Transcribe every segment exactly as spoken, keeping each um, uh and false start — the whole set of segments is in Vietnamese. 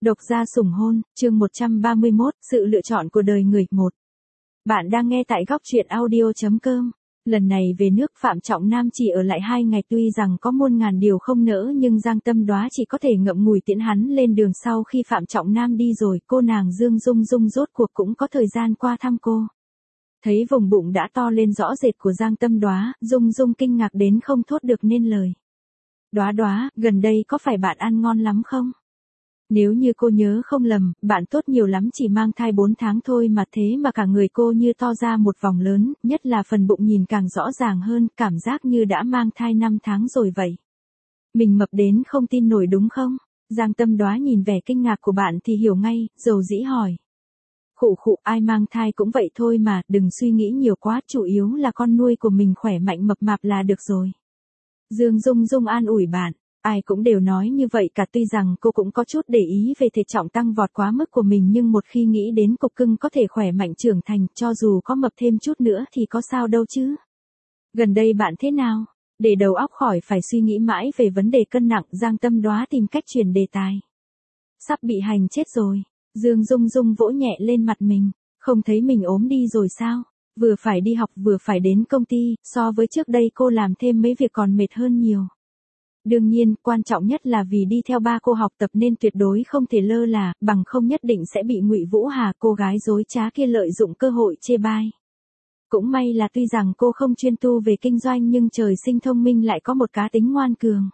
Độc gia sủng hôn, chương một trăm ba mươi mốt, sự lựa chọn của đời người, một. Bạn đang nghe tại góc truyện audio.com. Lần này về nước Phạm Trọng Nam chỉ ở lại hai ngày, tuy rằng có muôn ngàn điều không nỡ nhưng Giang Tâm Đoá chỉ có thể ngậm ngùi tiễn hắn lên đường. Sau khi Phạm Trọng Nam đi rồi, cô nàng Dương Dung Dung rốt cuộc cũng có thời gian qua thăm cô. Thấy vùng bụng đã to lên rõ rệt của Giang Tâm Đoá, Dung Dung kinh ngạc đến không thốt được nên lời. Đoá Đoá, gần đây có phải bạn ăn ngon lắm không? Nếu như cô nhớ không lầm, bạn tốt nhiều lắm chỉ mang thai bốn tháng thôi mà thế mà cả người cô như to ra một vòng lớn, nhất là phần bụng nhìn càng rõ ràng hơn, cảm giác như đã mang thai năm tháng rồi vậy. Mình mập đến không tin nổi đúng không? Giang Tâm Đoá nhìn vẻ kinh ngạc của bạn thì hiểu ngay, dầu dĩ hỏi. Khụ khụ, ai mang thai cũng vậy thôi mà, đừng suy nghĩ nhiều quá, chủ yếu là con nuôi của mình khỏe mạnh mập mạp là được rồi. Dương Dung Dung an ủi bạn. Ai cũng đều nói như vậy cả, tuy rằng cô cũng có chút để ý về thể trọng tăng vọt quá mức của mình, nhưng một khi nghĩ đến cục cưng có thể khỏe mạnh trưởng thành, cho dù có mập thêm chút nữa thì có sao đâu chứ. Gần đây bạn thế nào? Để đầu óc khỏi phải suy nghĩ mãi về vấn đề cân nặng, Giang Tâm Đoá tìm cách chuyển đề tài. Sắp bị hành chết rồi. Dương Dung Dung vỗ nhẹ lên mặt mình. Không thấy mình ốm đi rồi sao? Vừa phải đi học vừa phải đến công ty, so với trước đây cô làm thêm mấy việc còn mệt hơn nhiều. Đương nhiên, quan trọng nhất là vì đi theo ba cô học tập nên tuyệt đối không thể lơ là, bằng không nhất định sẽ bị Ngụy Vũ Hà cô gái dối trá kia lợi dụng cơ hội chê bai. Cũng may là tuy rằng cô không chuyên tu về kinh doanh nhưng trời sinh thông minh, lại có một cá tính ngoan cường.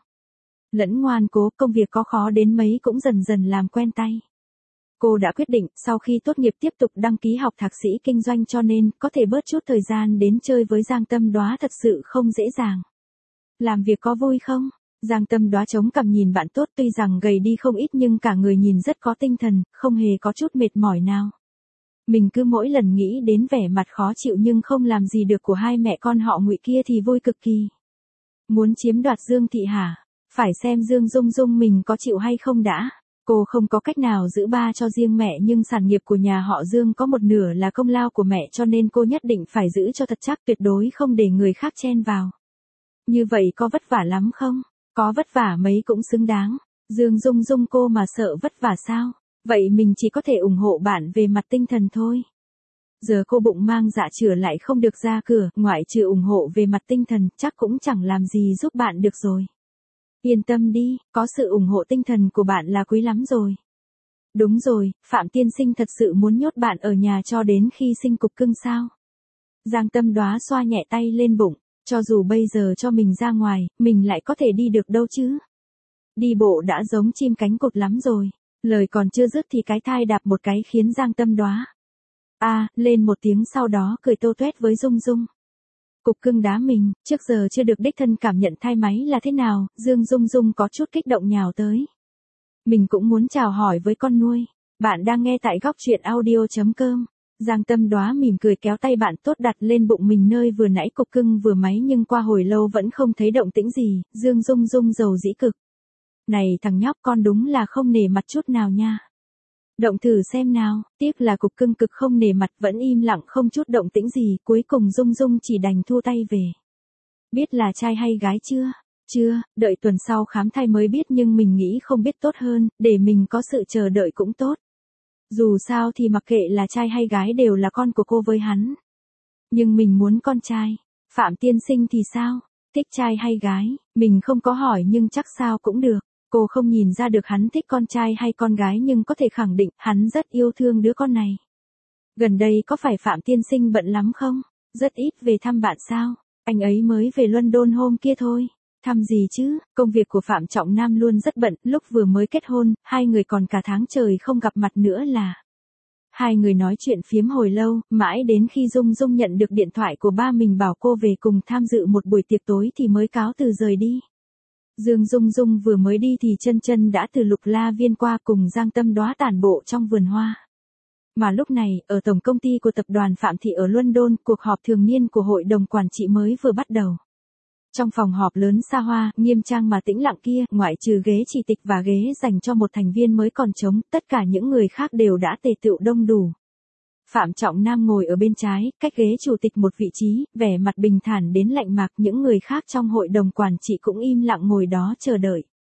Lẫn ngoan cố, công việc có khó đến mấy cũng dần dần làm quen tay. Cô đã quyết định sau khi tốt nghiệp tiếp tục đăng ký học thạc sĩ kinh doanh, cho nên có thể bớt chút thời gian đến chơi với Giang Tâm Đoá thật sự không dễ dàng. Làm việc có vui không? Giang Tâm Đoá chống cằm nhìn bạn tốt, tuy rằng gầy đi không ít nhưng cả người nhìn rất có tinh thần, không hề có chút mệt mỏi nào. Mình cứ mỗi lần nghĩ đến vẻ mặt khó chịu nhưng không làm gì được của hai mẹ con họ Ngụy kia thì vui cực kỳ. Muốn chiếm đoạt Dương thị hả? Phải xem Dương Dung Dung mình có chịu hay không đã. Cô không có cách nào giữ ba cho riêng mẹ, nhưng sản nghiệp của nhà họ Dương có một nửa là công lao của mẹ, cho nên cô nhất định phải giữ cho thật chắc, tuyệt đối không để người khác chen vào. Như vậy có vất vả lắm không? Có vất vả mấy cũng xứng đáng. Dương Dung Dung, cô mà sợ vất vả sao? Vậy mình chỉ có thể ủng hộ bạn về mặt tinh thần thôi. Giờ cô bụng mang dạ chửa lại không được ra cửa, ngoại trừ ủng hộ về mặt tinh thần, chắc cũng chẳng làm gì giúp bạn được rồi. Yên tâm đi, có sự ủng hộ tinh thần của bạn là quý lắm rồi. Đúng rồi, Phạm tiên sinh thật sự muốn nhốt bạn ở nhà cho đến khi sinh cục cưng sao? Giang Tâm Đoá xoa nhẹ tay lên bụng. Cho dù bây giờ cho mình ra ngoài, mình lại có thể đi được đâu chứ? Đi bộ đã giống chim cánh cụt lắm rồi. Lời còn chưa dứt thì cái thai đạp một cái khiến Giang Tâm Đoá a à, lên một tiếng, sau đó cười tô toét với Dung Dung. Cục cưng đá mình, trước giờ chưa được đích thân cảm nhận thai máy là thế nào, Dương Dung Dung có chút kích động nhào tới. Mình cũng muốn chào hỏi với con nuôi. Bạn đang nghe tại góc truyện audio.com. Giang Tâm Đoá mỉm cười kéo tay bạn tốt đặt lên bụng mình nơi vừa nãy cục cưng vừa máy, nhưng qua hồi lâu vẫn không thấy động tĩnh gì. Dương Dung Dung dầu dĩ cực. Này thằng nhóc, con đúng là không nể mặt chút nào nha. Động thử xem nào. Tiếc là cục cưng cực không nể mặt, vẫn im lặng không chút động tĩnh gì. Cuối cùng Dung Dung chỉ đành thua tay về. Biết là trai hay gái chưa? Chưa, đợi tuần sau khám thai mới biết, nhưng mình nghĩ không biết tốt hơn, để mình có sự chờ đợi cũng tốt. Dù sao thì mặc kệ là trai hay gái đều là con của cô với hắn. Nhưng mình muốn con trai. Phạm tiên sinh thì sao? Thích trai hay gái? Mình không có hỏi nhưng chắc sao cũng được. Cô không nhìn ra được hắn thích con trai hay con gái, nhưng có thể khẳng định hắn rất yêu thương đứa con này. Gần đây có phải Phạm tiên sinh bận lắm không? Rất ít về thăm bạn sao? Anh ấy mới về London hôm kia thôi. Thăm gì chứ, công việc của Phạm Trọng Nam luôn rất bận, lúc vừa mới kết hôn, hai người còn cả tháng trời không gặp mặt nữa là. Hai người nói chuyện phiếm hồi lâu, mãi đến khi Dung Dung nhận được điện thoại của ba mình bảo cô về cùng tham dự một buổi tiệc tối thì mới cáo từ rời đi. Dương Dung Dung vừa mới đi thì chân chân đã từ Lục La Viên qua cùng Giang Tâm Đoá tản bộ trong vườn hoa. Mà lúc này, ở tổng công ty của tập đoàn Phạm Thị ở London, cuộc họp thường niên của hội đồng quản trị mới vừa bắt đầu. Trong phòng họp lớn xa hoa, nghiêm trang mà tĩnh lặng kia, ngoại trừ ghế chỉ tịch và ghế dành cho một thành viên mới còn trống, tất cả những người khác đều đã tề tựu đông đủ. Phạm Trọng Nam ngồi ở bên trái, cách ghế chủ tịch một vị trí, vẻ mặt bình thản đến lạnh mạc, những người khác trong hội đồng quản trị cũng im lặng ngồi đó chờ đợi.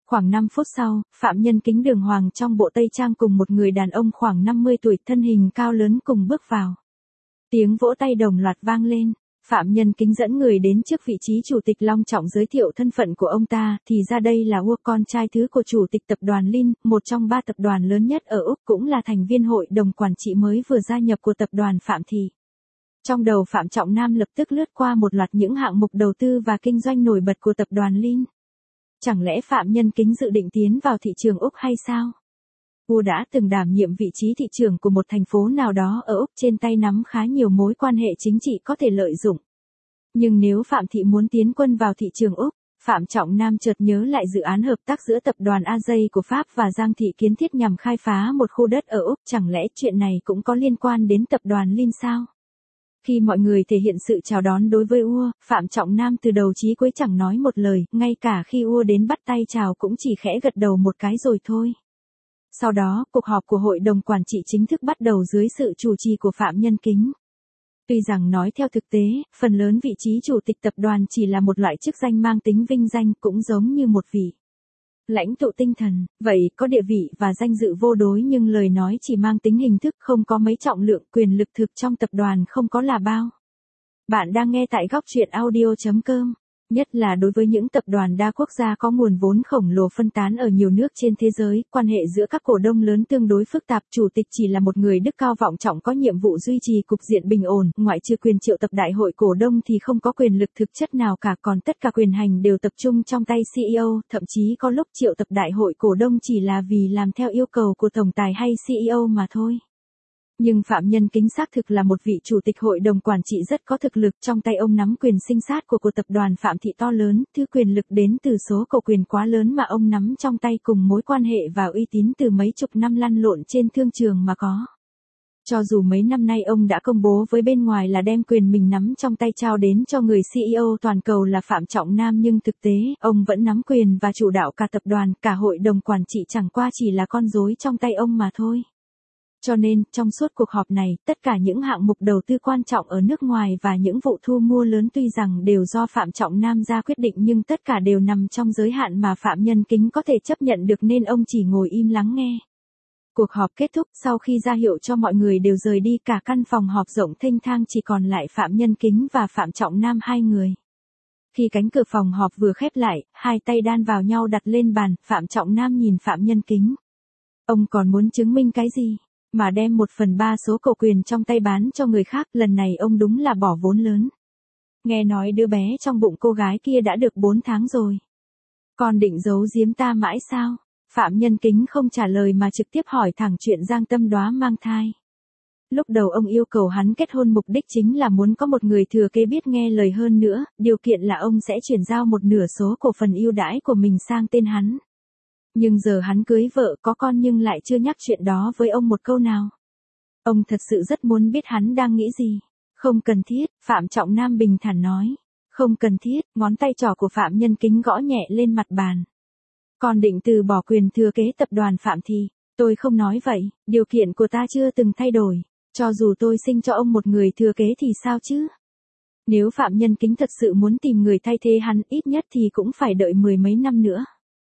Khoảng năm phút sau, phạm nhân kính đường hoàng trong bộ tây trang cùng một người đàn ông khoảng năm mươi tuổi thân hình cao lớn cùng bước vào. Tiếng vỗ tay đồng loạt vang lên. Phạm nhân kính dẫn người đến trước vị trí chủ tịch long trọng giới thiệu thân phận của ông ta, thì ra đây là Ua, con trai thứ của chủ tịch tập đoàn Lin, một trong ba tập đoàn lớn nhất ở Úc, cũng là thành viên hội đồng quản trị mới vừa gia nhập của tập đoàn Phạm Thị. Trong đầu Phạm Trọng Nam lập tức lướt qua một loạt những hạng mục đầu tư và kinh doanh nổi bật của tập đoàn Lin. Chẳng lẽ phạm nhân kính dự định tiến vào thị trường Úc hay sao? Ua đã từng đảm nhiệm vị trí thị trưởng của một thành phố nào đó ở Úc, trên tay nắm khá nhiều mối quan hệ chính trị có thể lợi dụng. Nhưng nếu Phạm Thị muốn tiến quân vào thị trường Úc, Phạm Trọng Nam chợt nhớ lại dự án hợp tác giữa tập đoàn a gi của Pháp và Giang Thị Kiến Thiết nhằm khai phá một khu đất ở Úc, chẳng lẽ chuyện này cũng có liên quan đến tập đoàn Lin sao? Khi mọi người thể hiện sự chào đón đối với Ua, Phạm Trọng Nam từ đầu chí cuối chẳng nói một lời, ngay cả khi Ua đến bắt tay chào cũng chỉ khẽ gật đầu một cái rồi thôi. Sau đó, cuộc họp của hội đồng quản trị chính thức bắt đầu dưới sự chủ trì của Phạm Nhân Kính. Tuy rằng nói theo thực tế, phần lớn vị trí chủ tịch tập đoàn chỉ là một loại chức danh mang tính vinh danh, cũng giống như một vị lãnh tụ tinh thần, vậy có địa vị và danh dự vô đối nhưng lời nói chỉ mang tính hình thức, không có mấy trọng lượng, quyền lực thực trong tập đoàn không có là bao. Bạn đang nghe tại góc truyện audio chấm com. Nhất là đối với những tập đoàn đa quốc gia có nguồn vốn khổng lồ phân tán ở nhiều nước trên thế giới, quan hệ giữa các cổ đông lớn tương đối phức tạp, chủ tịch chỉ là một người đức cao vọng trọng có nhiệm vụ duy trì cục diện bình ổn, ngoại trừ quyền triệu tập đại hội cổ đông thì không có quyền lực thực chất nào cả, còn tất cả quyền hành đều tập trung trong tay xê e ô, thậm chí có lúc triệu tập đại hội cổ đông chỉ là vì làm theo yêu cầu của tổng tài hay xê e ô mà thôi. Nhưng Phạm Nhân Kính xác thực là một vị chủ tịch hội đồng quản trị rất có thực lực, trong tay ông nắm quyền sinh sát của của tập đoàn Phạm Thị to lớn, thứ quyền lực đến từ số cổ quyền quá lớn mà ông nắm trong tay cùng mối quan hệ và uy tín từ mấy chục năm lăn lộn trên thương trường mà có. Cho dù mấy năm nay ông đã công bố với bên ngoài là đem quyền mình nắm trong tay trao đến cho người xê e ô toàn cầu là Phạm Trọng Nam, nhưng thực tế, ông vẫn nắm quyền và chủ đạo cả tập đoàn, cả hội đồng quản trị chẳng qua chỉ là con rối trong tay ông mà thôi. Cho nên, trong suốt cuộc họp này, tất cả những hạng mục đầu tư quan trọng ở nước ngoài và những vụ thu mua lớn tuy rằng đều do Phạm Trọng Nam ra quyết định nhưng tất cả đều nằm trong giới hạn mà Phạm Nhân Kính có thể chấp nhận được nên ông chỉ ngồi im lắng nghe. Cuộc họp kết thúc, sau khi ra hiệu cho mọi người đều rời đi, cả căn phòng họp rộng thênh thang chỉ còn lại Phạm Nhân Kính và Phạm Trọng Nam hai người. Khi cánh cửa phòng họp vừa khép lại, hai tay đan vào nhau đặt lên bàn, Phạm Trọng Nam nhìn Phạm Nhân Kính. Ông còn muốn chứng minh cái gì? Mà đem một phần ba số cổ quyền trong tay bán cho người khác, lần này ông đúng là bỏ vốn lớn. Nghe nói đứa bé trong bụng cô gái kia đã được bốn tháng rồi. Còn định giấu giếm ta mãi sao? Phạm Nhân Kính không trả lời mà trực tiếp hỏi thẳng chuyện Giang Tâm Đoá mang thai. Lúc đầu ông yêu cầu hắn kết hôn mục đích chính là muốn có một người thừa kế biết nghe lời hơn nữa, điều kiện là ông sẽ chuyển giao một nửa số cổ phần ưu đãi của mình sang tên hắn. Nhưng giờ hắn cưới vợ có con nhưng lại chưa nhắc chuyện đó với ông một câu nào. Ông thật sự rất muốn biết hắn đang nghĩ gì. Không cần thiết, Phạm Trọng Nam bình thản nói. Không cần thiết, ngón tay trỏ của Phạm Nhân Kính gõ nhẹ lên mặt bàn. Còn định từ bỏ quyền thừa kế tập đoàn Phạm Thị, tôi không nói vậy, điều kiện của ta chưa từng thay đổi. Cho dù tôi sinh cho ông một người thừa kế thì sao chứ? Nếu Phạm Nhân Kính thật sự muốn tìm người thay thế hắn, ít nhất thì cũng phải đợi mười mấy năm nữa.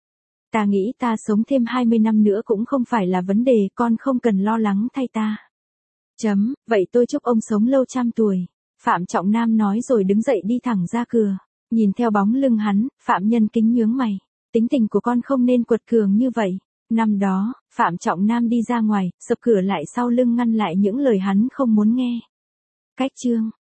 Ta nghĩ ta sống thêm hai mươi năm nữa cũng không phải là vấn đề, con không cần lo lắng thay ta. Chấm, vậy tôi chúc ông sống lâu trăm tuổi. Phạm Trọng Nam nói rồi đứng dậy đi thẳng ra cửa. Nhìn theo bóng lưng hắn, Phạm Nhân Kính nhướng mày. Tính tình của con không nên quật cường như vậy. Năm đó, Phạm Trọng Nam đi ra ngoài, sập cửa lại sau lưng ngăn lại những lời hắn không muốn nghe. Cách chương